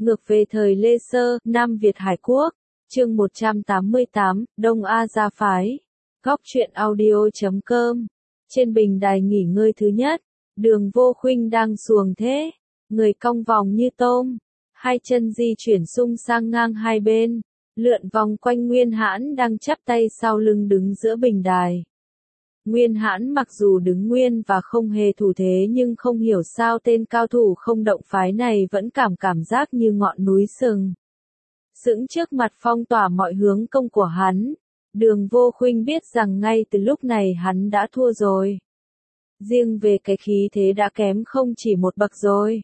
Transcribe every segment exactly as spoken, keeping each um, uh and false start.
Ngược về thời Lê Sơ, Nam Việt Hải Quốc, chương một trăm tám mươi tám, Đông A Gia Phái. Góc truyện audio chấm com. Trên bình đài nghỉ ngơi thứ nhất, Đường Vô Khuynh đang xuồng thế, người cong vòng như tôm, hai chân di chuyển sung sang ngang hai bên, lượn vòng quanh Nguyên Hãn đang chắp tay sau lưng đứng giữa bình đài. Nguyên Hãn mặc dù đứng nguyên và không hề thủ thế, nhưng không hiểu sao tên cao thủ không động phái này vẫn cảm cảm giác như ngọn núi sừng sững trước mặt phong tỏa mọi hướng công của hắn. Đường Vô Khuynh biết rằng ngay từ lúc này hắn đã thua rồi. Riêng về cái khí thế đã kém không chỉ một bậc rồi.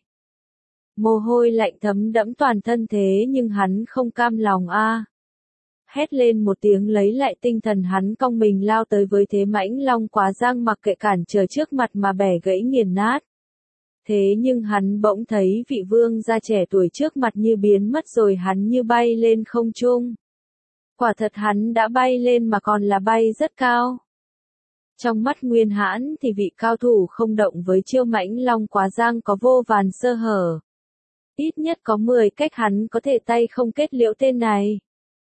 Mồ hôi lạnh thấm đẫm toàn thân thế nhưng hắn không cam lòng a. À. Hét lên một tiếng lấy lại tinh thần, hắn cong mình lao tới với thế mãnh long quá giang, mặc kệ cản trở trước mặt mà bẻ gãy nghiền nát. Thế nhưng hắn bỗng thấy vị vương gia trẻ tuổi trước mặt như biến mất rồi, hắn như bay lên không trung. Quả thật hắn đã bay lên mà còn là bay rất cao. Trong mắt Nguyên Hãn thì vị cao thủ không động với chiêu mãnh long quá giang có vô vàn sơ hở. Ít nhất có mười cách hắn có thể tay không kết liễu tên này.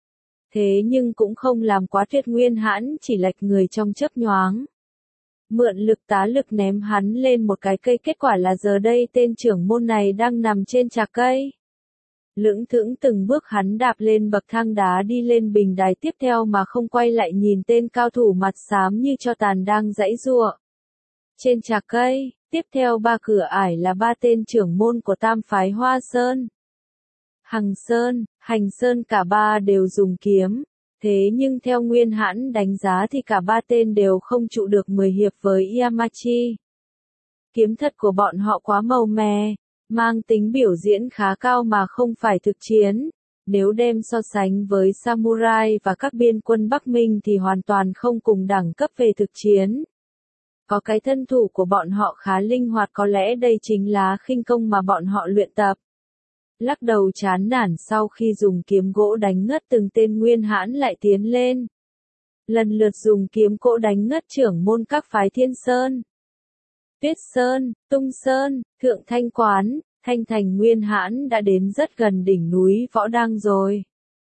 Thế nhưng cũng không làm quá tuyệt, Nguyên Hãn chỉ lệch người trong chớp nhoáng. Mượn lực tá lực ném hắn lên một cái cây, kết quả là giờ đây tên trưởng môn này đang nằm trên trạc cây. Lững thững từng bước hắn đạp lên bậc thang đá đi lên bình đài tiếp theo mà không quay lại nhìn tên cao thủ mặt xám như tro tàn đang giãy giụa trên trạc cây. Tiếp theo ba cửa ải là ba tên trưởng môn của tam phái Hoa Sơn, Hằng Sơn, Hành Sơn, cả ba đều dùng kiếm. Thế nhưng theo Nguyên Hãn đánh giá thì cả ba tên đều không trụ được mười hiệp với Yamachi. Kiếm thuật của bọn họ quá màu mè, mang tính biểu diễn khá cao mà không phải thực chiến. Nếu đem so sánh với samurai và các biên quân Bắc Minh thì hoàn toàn không cùng đẳng cấp về thực chiến. Có cái thân thủ của bọn họ khá linh hoạt, có lẽ đây chính là khinh công mà bọn họ luyện tập. Lắc đầu chán nản sau khi dùng kiếm gỗ đánh ngất từng tên, Nguyên Hãn lại tiến lên. Lần lượt dùng kiếm gỗ đánh ngất trưởng môn các phái Thiên Sơn, Tuyết Sơn, Tung Sơn, Thượng Thanh Quán, Thanh Thành. Nguyên Hãn đã đến rất gần đỉnh núi Võ Đăng rồi.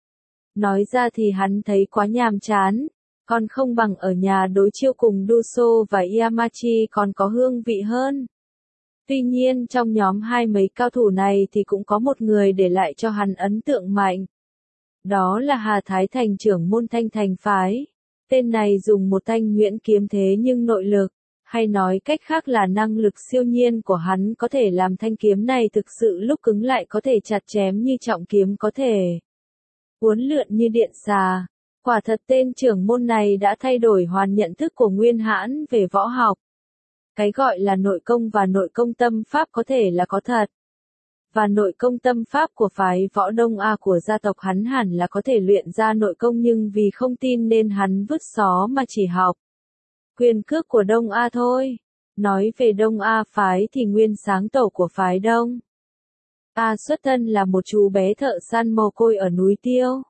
Nói ra thì hắn thấy quá nhàm chán, còn không bằng ở nhà đối chiêu cùng Duso và Yamachi còn có hương vị hơn. Tuy nhiên trong nhóm hai mấy cao thủ này thì cũng có một người để lại cho hắn ấn tượng mạnh. Đó là Hà Thái Thành, trưởng môn Thanh Thành phái. Tên này dùng một thanh nhuyễn kiếm, thế nhưng nội lực, hay nói cách khác là năng lực siêu nhiên của hắn có thể làm thanh kiếm này thực sự lúc cứng lại có thể chặt chém như trọng kiếm, có thể uốn lượn như điện xà. Quả thật tên trưởng môn này đã thay đổi hoàn nhận thức của Nguyên Hãn về võ học. Cái gọi là nội công và nội công tâm pháp có thể là có thật. Và nội công tâm pháp của phái võ Đông A của gia tộc hắn hẳn là có thể luyện ra nội công, nhưng vì không tin nên hắn vứt xó mà chỉ học quyền cước của Đông A thôi. Nói về Đông A phái thì nguyên sáng tổ của phái Đông A xuất thân là một chú bé thợ săn mồ côi ở núi Tiêu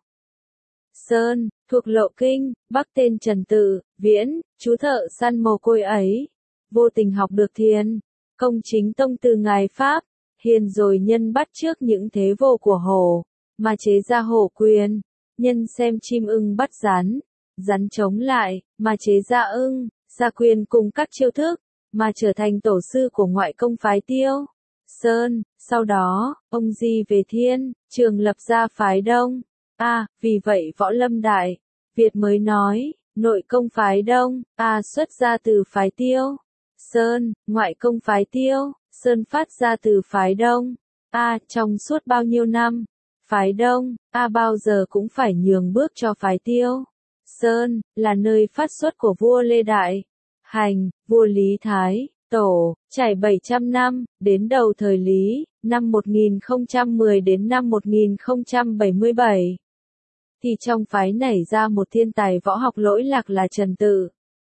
Sơn, thuộc Lộ Kinh, Bắc, tên Trần Tự Viễn. Chú thợ săn mồ côi ấy vô tình học được Thiền công chính tông từ ngài Pháp Hiền, rồi nhân bắt chước những thế vô của hổ mà chế ra hổ quyền, nhân xem chim ưng bắt rắn, rắn chống lại mà chế ra ưng, ra quyền cùng các chiêu thức mà trở thành tổ sư của ngoại công phái Tiêu Sơn. Sau đó, ông di về Thiên Trường lập ra phái Đông A. Vì vậy Võ Lâm Đại Việt mới nói, nội công phái Đông A xuất ra từ phái Tiêu Sơn, ngoại công phái Tiêu Sơn phát ra từ phái Đông A. Trong suốt bao nhiêu năm, phái Đông A bao giờ cũng phải nhường bước cho phái Tiêu Sơn, là nơi phát xuất của vua Lê Đại Hành, vua Lý Thái Tổ. Trải bảy trăm năm, đến đầu thời Lý, năm một nghìn không trăm mười đến năm một nghìn không trăm bảy mươi bảy, thì trong phái nảy ra một thiên tài võ học lỗi lạc là Trần Tự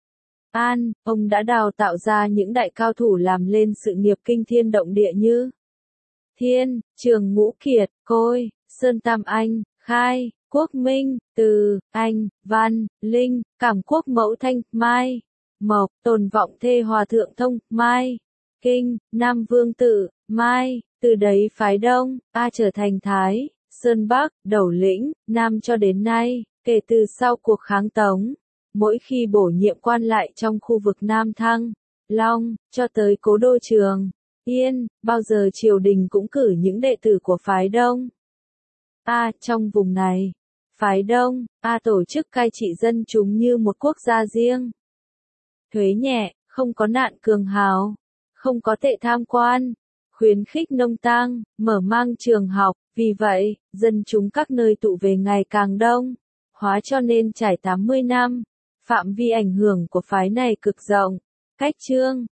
An. Ông đã đào tạo ra những đại cao thủ làm lên sự nghiệp kinh thiên động địa như Thiên, Trường, Ngũ Kiệt, Côi, Sơn Tam Anh, Khai, Quốc Minh, Từ, Anh, Văn, Linh, Cảm Quốc Mẫu Thanh, Mai, Mộc, Tồn Vọng Thê Hòa Thượng Thông, Mai, Kinh, Nam Vương Tự, Mai, từ đấy phái Đông, A trở thành Thái, Sơn Bắc, Đầu lĩnh, Nam cho đến nay, kể từ sau cuộc kháng Tống. Mỗi khi bổ nhiệm quan lại trong khu vực Nam Thăng, Long, cho tới cố đô Trường Yên, bao giờ triều đình cũng cử những đệ tử của phái Đông. A trong vùng này, phái Đông, A tổ chức cai trị dân chúng như một quốc gia riêng. Thuế nhẹ, không có nạn cường hào, không có tệ tham quan, khuyến khích nông tang, mở mang trường học, vì vậy, dân chúng các nơi tụ về ngày càng đông. Hóa cho nên trải tám mươi năm, phạm vi ảnh hưởng của phái này cực rộng. Cách chương,